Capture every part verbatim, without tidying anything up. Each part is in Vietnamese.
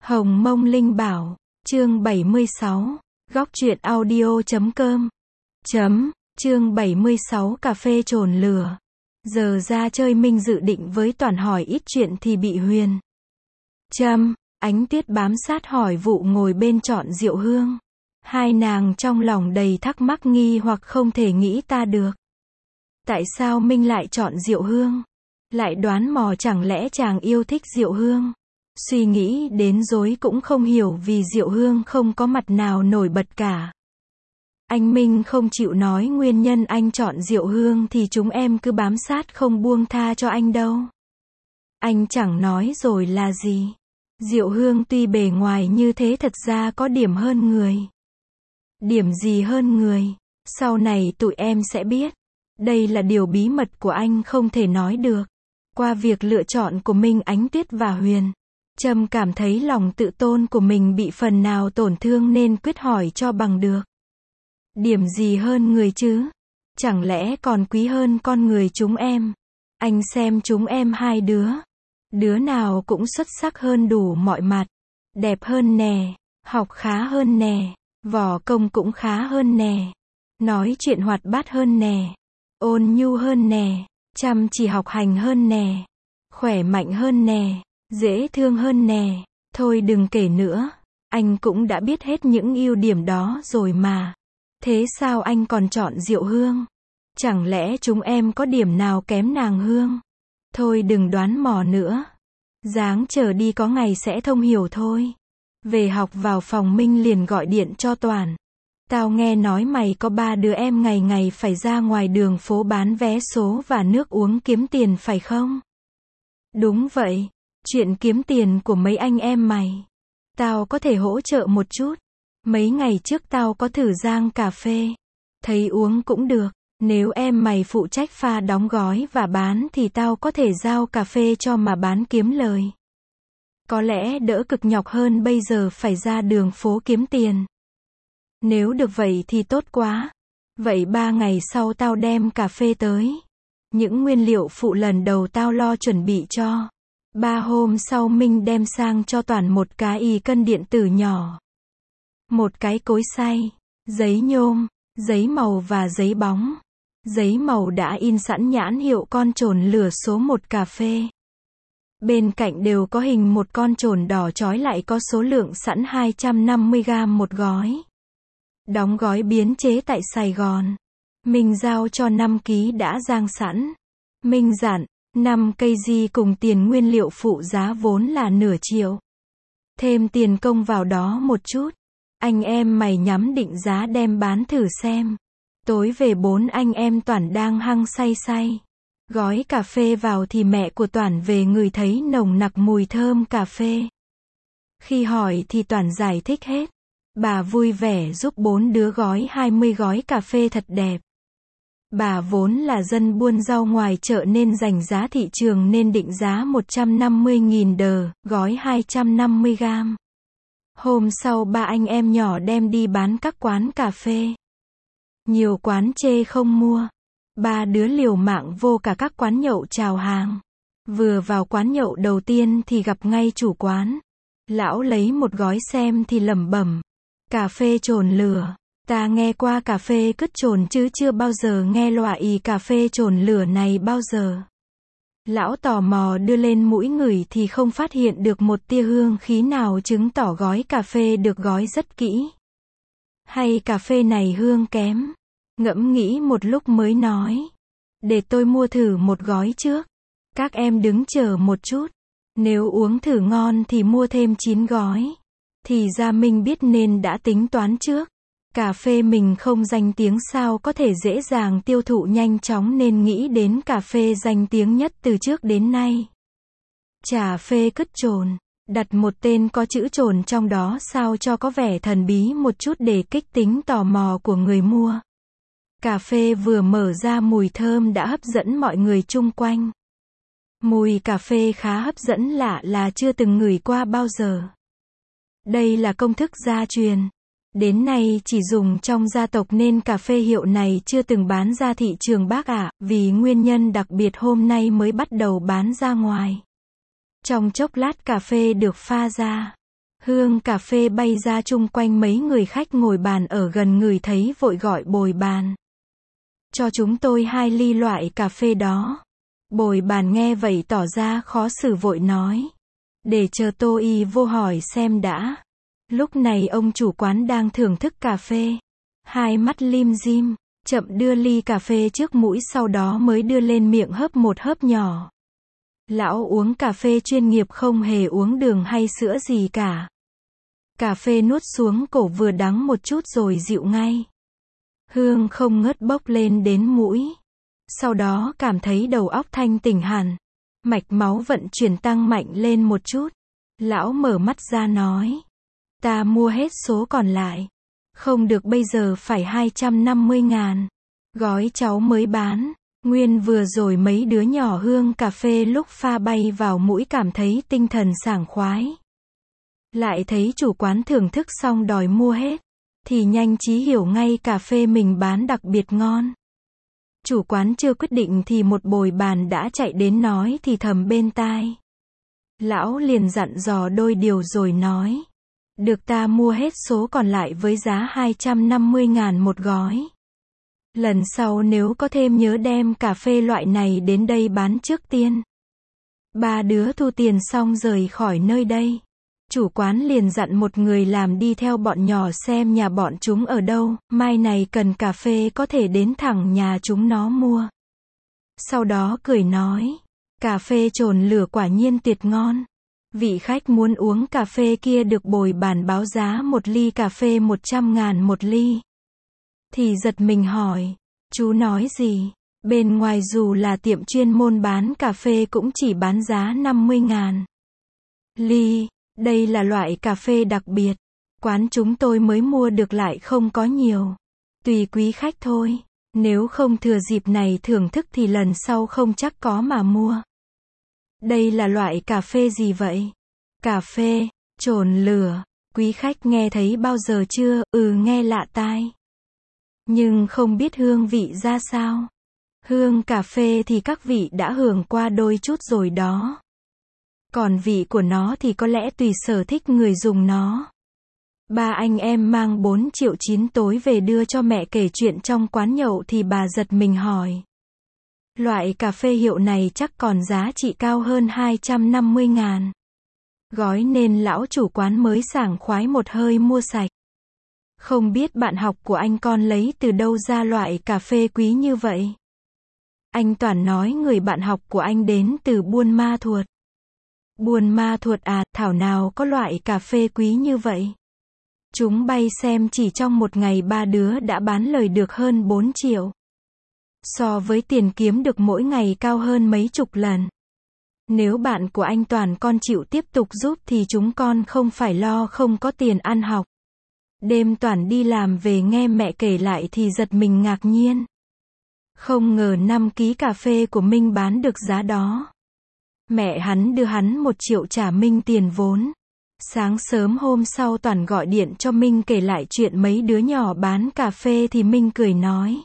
Hồng Mông Linh Bảo, chương bảy mươi sáu, góc truyện audio chấm com, chấm, chương bảy mươi sáu cà phê trồn lửa. Giờ ra chơi Minh dự định với Toản hỏi ít chuyện thì bị Huyền Trâm, Ánh Tuyết bám sát hỏi vụ ngồi bên chọn Diệu Hương. Hai nàng trong lòng đầy thắc mắc nghi hoặc không thể nghĩ ta được. Tại sao Minh lại chọn Diệu Hương? Lại đoán mò chẳng lẽ chàng yêu thích Diệu Hương? Suy nghĩ đến rối cũng không hiểu vì Diệu Hương không có mặt nào nổi bật cả. Anh Minh không chịu nói nguyên nhân anh chọn Diệu Hương thì chúng em cứ bám sát không buông tha cho anh đâu. Anh chẳng nói rồi là gì. Diệu Hương tuy bề ngoài như thế thật ra có điểm hơn người. Điểm gì hơn người? Sau này tụi em sẽ biết. Đây là điều bí mật của anh không thể nói được. Qua việc lựa chọn của Minh, Ánh Tuyết và Huyền Trâm cảm thấy lòng tự tôn của mình bị phần nào tổn thương nên quyết hỏi cho bằng được. Điểm gì hơn người chứ? Chẳng lẽ còn quý hơn con người chúng em? Anh xem chúng em hai đứa. Đứa nào cũng xuất sắc hơn đủ mọi mặt. Đẹp hơn nè. Học khá hơn nè. Võ công cũng khá hơn nè. Nói chuyện hoạt bát hơn nè. Ôn nhu hơn nè. Chăm chỉ học hành hơn nè. Khỏe mạnh hơn nè. Dễ thương hơn nè. Thôi đừng kể nữa. Anh cũng đã biết hết những ưu điểm đó rồi mà. Thế sao anh còn chọn Diệu Hương? Chẳng lẽ chúng em có điểm nào kém nàng Hương? Thôi đừng đoán mò nữa. Ráng chờ đi có ngày sẽ thông hiểu thôi. Về học vào phòng Minh liền gọi điện cho Toản. Tao nghe nói mày có ba đứa em ngày ngày phải ra ngoài đường phố bán vé số và nước uống kiếm tiền phải không? Đúng vậy. Chuyện kiếm tiền của mấy anh em mày. Tao có thể hỗ trợ một chút. Mấy ngày trước tao có thử rang cà phê. Thấy uống cũng được. Nếu em mày phụ trách pha đóng gói và bán thì tao có thể giao cà phê cho mà bán kiếm lời. Có lẽ đỡ cực nhọc hơn bây giờ phải ra đường phố kiếm tiền. Nếu được vậy thì tốt quá. Vậy ba ngày sau tao đem cà phê tới. Những nguyên liệu phụ lần đầu tao lo chuẩn bị cho. Ba hôm sau Minh đem sang cho Toản một cái y cân điện tử nhỏ. Một cái cối xay, giấy nhôm, giấy màu và giấy bóng. Giấy màu đã in sẵn nhãn hiệu con trồn lửa số một cà phê. Bên cạnh đều có hình một con trồn đỏ trói lại có số lượng sẵn hai trăm năm mươi gam một gói. Đóng gói biến chế tại Sài Gòn. Minh giao cho năm ký đã rang sẵn. Minh dặn, năm cây di cùng tiền nguyên liệu phụ giá vốn là nửa triệu. Thêm tiền công vào đó một chút. Anh em mày nhắm định giá đem bán thử xem. Tối về bốn anh em Toản đang hăng say say. Gói cà phê vào thì mẹ của Toản về ngửi thấy nồng nặc mùi thơm cà phê. Khi hỏi thì Toản giải thích hết. Bà vui vẻ giúp bốn đứa gói hai mươi gói cà phê thật đẹp. Bà vốn là dân buôn rau ngoài chợ nên dành giá thị trường nên định giá một trăm năm mươi nghìn đờ, gói hai trăm năm mươi gam. Hôm sau ba anh em nhỏ đem đi bán các quán cà phê. Nhiều quán chê không mua. Ba đứa liều mạng vô cả các quán nhậu chào hàng. Vừa vào quán nhậu đầu tiên thì gặp ngay chủ quán. Lão lấy một gói xem thì lẩm bẩm. Cà phê trồn lửa. Ta nghe qua cà phê cứt trồn chứ chưa bao giờ nghe loại y cà phê trồn lửa này bao giờ. Lão tò mò đưa lên mũi ngửi thì không phát hiện được một tia hương khí nào chứng tỏ gói cà phê được gói rất kỹ. Hay cà phê này hương kém? Ngẫm nghĩ một lúc mới nói. Để tôi mua thử một gói trước. Các em đứng chờ một chút. Nếu uống thử ngon thì mua thêm chín gói. Thì ra Minh biết nên đã tính toán trước. Cà phê mình không danh tiếng sao có thể dễ dàng tiêu thụ nhanh chóng nên nghĩ đến cà phê danh tiếng nhất từ trước đến nay. Trà phê cứt trồn. Đặt một tên có chữ trồn trong đó sao cho có vẻ thần bí một chút để kích tính tò mò của người mua. Cà phê vừa mở ra mùi thơm đã hấp dẫn mọi người chung quanh. Mùi cà phê khá hấp dẫn lạ là chưa từng ngửi qua bao giờ. Đây là công thức gia truyền. Đến nay chỉ dùng trong gia tộc nên cà phê hiệu này chưa từng bán ra thị trường bác ạ, vì nguyên nhân đặc biệt hôm nay mới bắt đầu bán ra ngoài. Trong chốc lát cà phê được pha ra. Hương cà phê bay ra chung quanh mấy người khách ngồi bàn ở gần ngửi thấy vội gọi bồi bàn. Cho chúng tôi hai ly loại cà phê đó. Bồi bàn nghe vậy tỏ ra khó xử vội nói. Để chờ Tô Y vô hỏi xem đã. Lúc này ông chủ quán đang thưởng thức cà phê. Hai mắt lim dim, chậm đưa ly cà phê trước mũi sau đó mới đưa lên miệng hớp một hớp nhỏ. Lão uống cà phê chuyên nghiệp không hề uống đường hay sữa gì cả. Cà phê nuốt xuống cổ vừa đắng một chút rồi dịu ngay. Hương không ngớt bốc lên đến mũi. Sau đó cảm thấy đầu óc thanh tỉnh hẳn. Mạch máu vận chuyển tăng mạnh lên một chút. Lão mở mắt ra nói. Ta mua hết số còn lại. Không được bây giờ phải hai trăm năm mươi ngàn. Gói cháu mới bán. Nguyên vừa rồi mấy đứa nhỏ hương cà phê lúc pha bay vào mũi cảm thấy tinh thần sảng khoái. Lại thấy chủ quán thưởng thức xong đòi mua hết. Thì nhanh trí hiểu ngay cà phê mình bán đặc biệt ngon. Chủ quán chưa quyết định thì một bồi bàn đã chạy đến nói thì thầm bên tai. Lão liền dặn dò đôi điều rồi nói. Được ta mua hết số còn lại với giá hai trăm năm mươi ngàn một gói. Lần sau nếu có thêm nhớ đem cà phê loại này đến đây bán trước tiên. Ba đứa thu tiền xong rời khỏi nơi đây. Chủ quán liền dặn một người làm đi theo bọn nhỏ xem nhà bọn chúng ở đâu, mai này cần cà phê có thể đến thẳng nhà chúng nó mua. Sau đó cười nói, cà phê trồn lửa quả nhiên tuyệt ngon. Vị khách muốn uống cà phê kia được bồi bàn báo giá một ly cà phê một trăm ngàn một ly. Thì giật mình hỏi, chú nói gì? Bên ngoài dù là tiệm chuyên môn bán cà phê cũng chỉ bán giá năm mươi ngàn. Ly. Đây là loại cà phê đặc biệt. Quán chúng tôi mới mua được lại không có nhiều. Tùy quý khách thôi. Nếu không thừa dịp này thưởng thức thì lần sau không chắc có mà mua. Đây là loại cà phê gì vậy? Cà phê trồn lửa. Quý khách nghe thấy bao giờ chưa? Ừ, nghe lạ tai. Nhưng không biết hương vị ra sao. Hương cà phê thì các vị đã hưởng qua đôi chút rồi đó. Còn vị của nó thì có lẽ tùy sở thích người dùng nó. Ba anh em mang bốn triệu chín tối về đưa cho mẹ kể chuyện trong quán nhậu thì bà giật mình hỏi. Loại cà phê hiệu này chắc còn giá trị cao hơn hai trăm năm mươi ngàn. Gói nên lão chủ quán mới sảng khoái một hơi mua sạch. Không biết bạn học của anh con lấy từ đâu ra loại cà phê quý như vậy? Anh Toản nói người bạn học của anh đến từ Buôn Ma Thuột. Buôn Ma Thuột à, thảo nào có loại cà phê quý như vậy. Chúng bay xem chỉ trong một ngày ba đứa đã bán lời được hơn bốn triệu. So với tiền kiếm được mỗi ngày cao hơn mấy chục lần. Nếu bạn của anh Toàn con chịu tiếp tục giúp thì chúng con không phải lo không có tiền ăn học. Đêm Toàn đi làm về nghe mẹ kể lại thì giật mình ngạc nhiên. Không ngờ năm ký cà phê của Minh bán được giá đó. Mẹ hắn đưa hắn một triệu trả Minh tiền vốn. Sáng sớm hôm sau Toàn gọi điện cho Minh kể lại chuyện mấy đứa nhỏ bán cà phê thì Minh cười nói.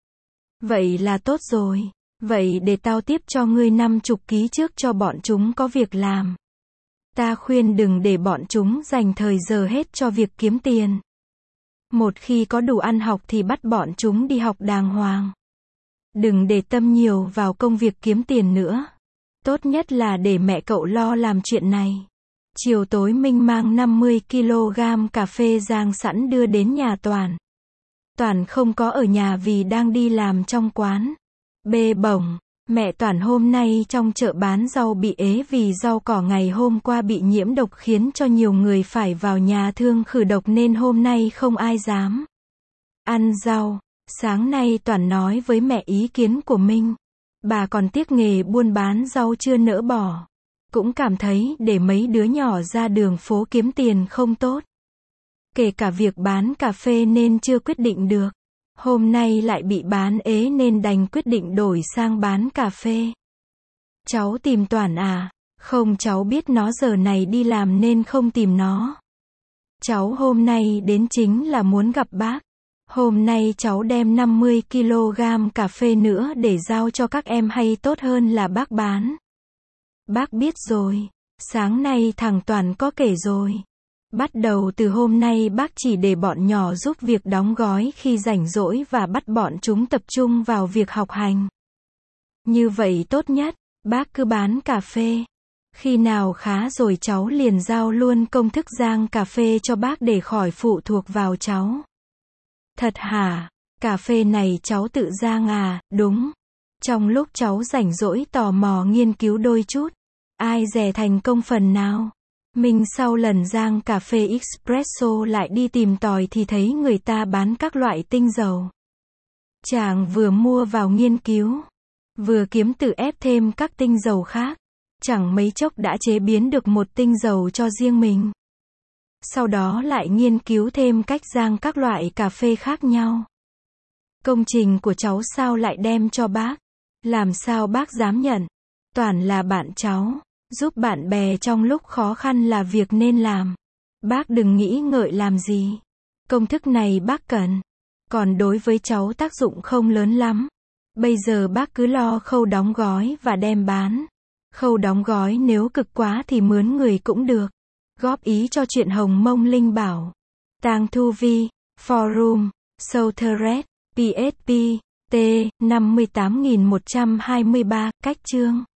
Vậy là tốt rồi. Vậy để tao tiếp cho ngươi năm chục ký trước cho bọn chúng có việc làm. Ta khuyên đừng để bọn chúng dành thời giờ hết cho việc kiếm tiền. Một khi có đủ ăn học thì bắt bọn chúng đi học đàng hoàng. Đừng để tâm nhiều vào công việc kiếm tiền nữa. Tốt nhất là để mẹ cậu lo làm chuyện này. Chiều tối Minh mang năm mươi ki lô gam cà phê rang sẵn đưa đến nhà Toàn. Toàn không có ở nhà vì đang đi làm trong quán. Bê bổng, mẹ Toàn hôm nay trong chợ bán rau bị ế vì rau cỏ ngày hôm qua bị nhiễm độc khiến cho nhiều người phải vào nhà thương khử độc nên hôm nay không ai dám ăn rau. Sáng nay Toàn nói với mẹ ý kiến của Minh. Bà còn tiếc nghề buôn bán rau chưa nỡ bỏ. Cũng cảm thấy để mấy đứa nhỏ ra đường phố kiếm tiền không tốt. Kể cả việc bán cà phê nên chưa quyết định được. Hôm nay lại bị bán ế nên đành quyết định đổi sang bán cà phê. Cháu tìm Toàn à? Không, cháu biết nó giờ này đi làm nên không tìm nó. Cháu hôm nay đến chính là muốn gặp bác. Hôm nay cháu đem năm mươi ki lô gam cà phê nữa để giao cho các em hay tốt hơn là bác bán. Bác biết rồi. Sáng nay thằng Toàn có kể rồi. Bắt đầu từ hôm nay bác chỉ để bọn nhỏ giúp việc đóng gói khi rảnh rỗi và bắt bọn chúng tập trung vào việc học hành. Như vậy tốt nhất, bác cứ bán cà phê. Khi nào khá rồi cháu liền giao luôn công thức rang cà phê cho bác để khỏi phụ thuộc vào cháu. Thật hả? Cà phê này cháu tự rang à? Đúng. Trong lúc cháu rảnh rỗi tò mò nghiên cứu đôi chút. Ai dè thành công phần nào? Mình sau lần rang cà phê espresso lại đi tìm tòi thì thấy người ta bán các loại tinh dầu. Chàng vừa mua vào nghiên cứu, vừa kiếm tự ép thêm các tinh dầu khác. Chẳng mấy chốc đã chế biến được một tinh dầu cho riêng mình. Sau đó lại nghiên cứu thêm cách rang các loại cà phê khác nhau. Công trình của cháu sao lại đem cho bác? Làm sao bác dám nhận? Toàn là bạn cháu. Giúp bạn bè trong lúc khó khăn là việc nên làm. Bác đừng nghĩ ngợi làm gì. Công thức này bác cần. Còn đối với cháu tác dụng không lớn lắm. Bây giờ bác cứ lo khâu đóng gói và đem bán. Khâu đóng gói nếu cực quá thì mướn người cũng được. Góp ý cho chuyện Hồng Mông Linh bảo. Tang Thu Vi, Forum, Southeret, pê ét pê, T, năm mươi tám nghìn một trăm hai mươi ba, cách chương.